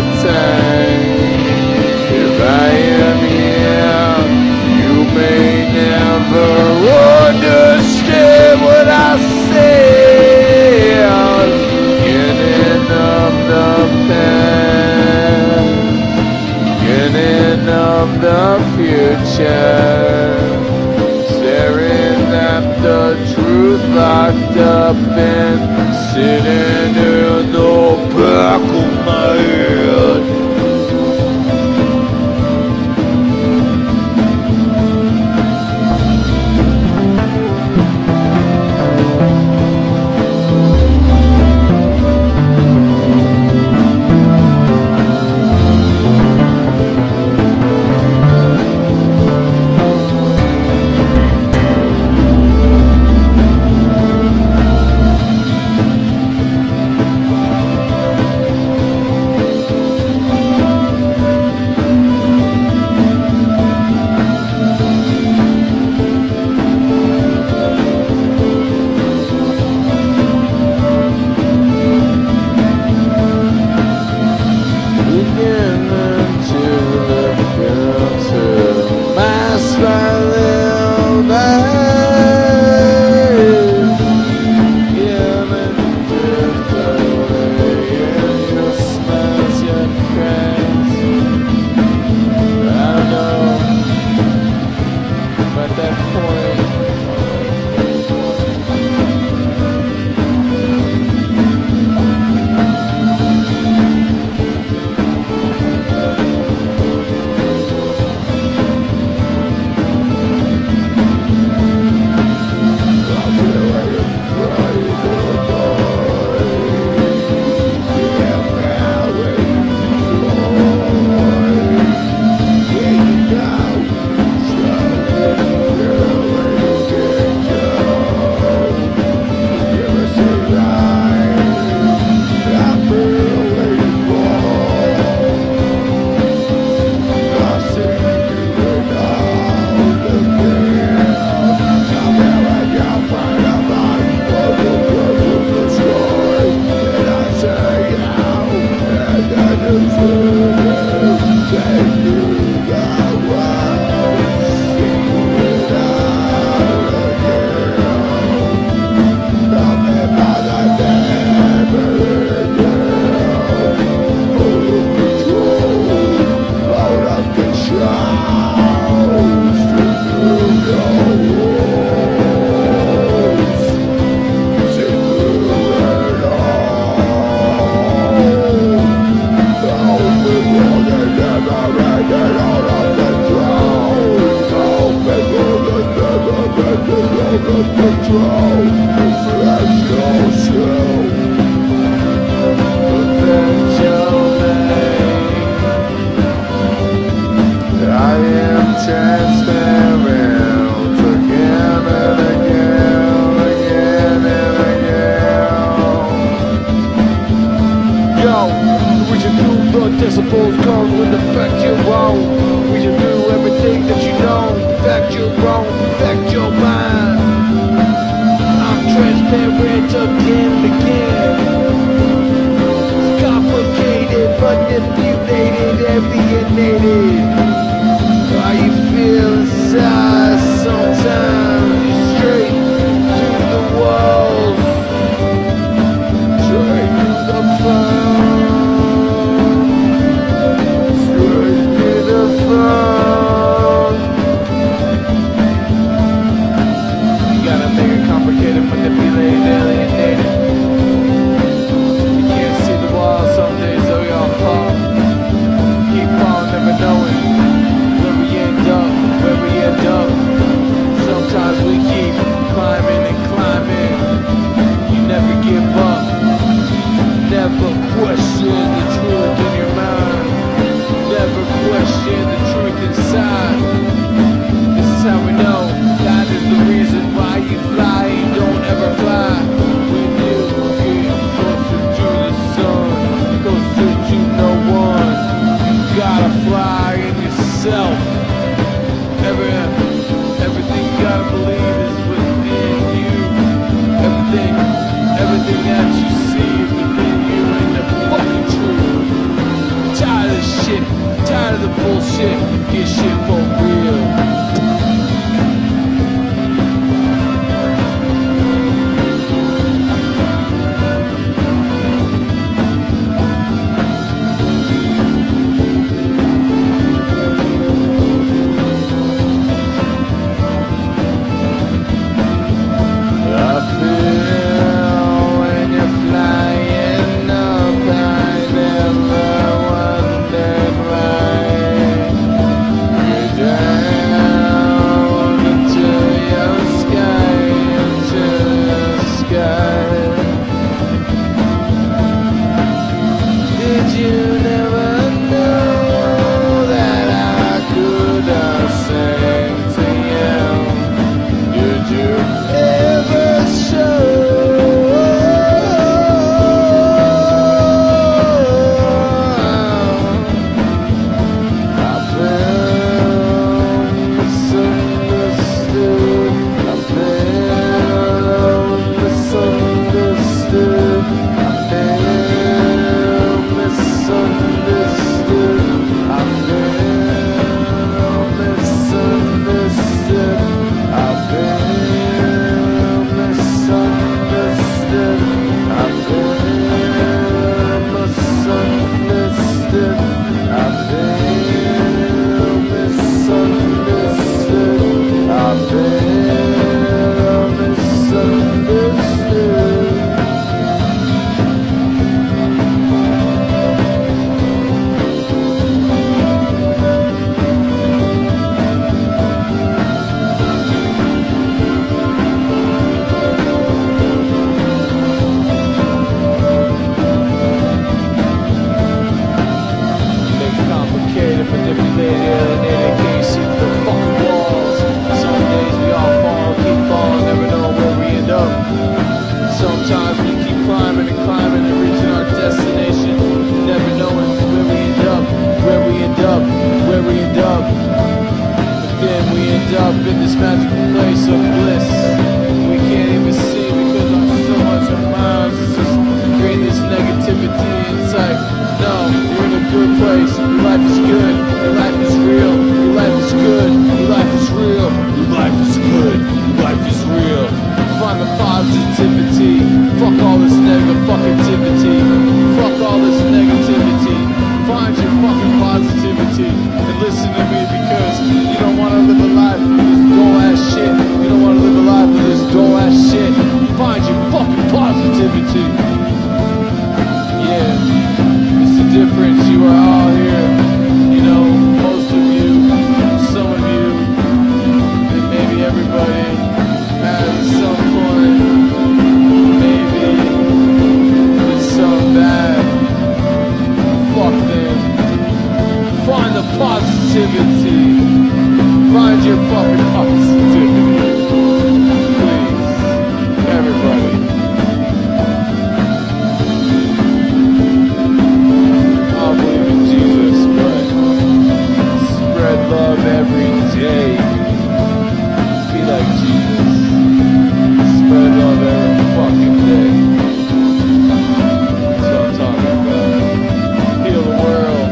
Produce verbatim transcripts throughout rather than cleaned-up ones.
time. If I am here, you may never understand what I say. Beginning of the past, beginning of the future, staring at the truth locked up and sitting in the back of my head. Decibels comes with the fact you're wrong. We should do everything that you know. The fact you're wrong, perfect your mind. I'm transparent again and again. It's complicated, manipulated, alienated. How you feel inside? Sometimes you're straight to the walls, straight to the fire. Manipulated, alienated. You can't see the wall some days, so y'all fall. Keep falling, never knowing. tired of this shit, tired of the bullshit. Get shit for real. Up in this magical place of bliss, we can't even see because I'm so much of miles. It's just creating this negativity. It's like, no, you're in a good place. Your life is good. Your life is real. Your life is good. Your life is real. Your life is good. Your life is real. Find the positivity. Fuck all this negative fuckivity. Fuck all this negativity. Find your fucking positivity and listen to me because you don't want to live a life with this dull ass shit. You don't want to live a life with this dull ass shit. Find your fucking positivity. Yeah, it's the difference. You are all here. You know, most of you, some of you, and maybe everybody at some point, maybe it's so bad. Fuck them. Find the positivity. Find your fucking positivity. Please. Everybody. I believe in Jesus, but spread love every day. Be like Jesus. Spread love every fucking day. That's what I'm talking about. Heal the world.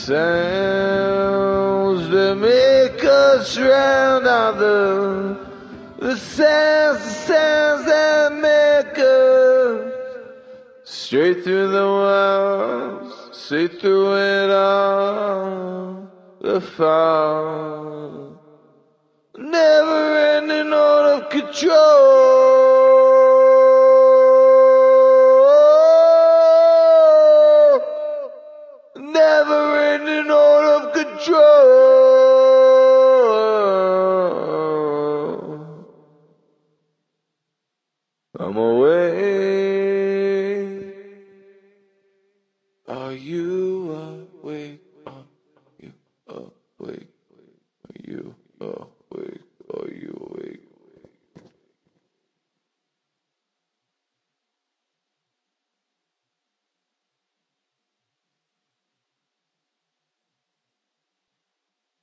sounds that make us drown out the the sounds, the sounds that make us straight through the walls, straight through it all, the fall, never ending out of control, never ending out of control. I'm away.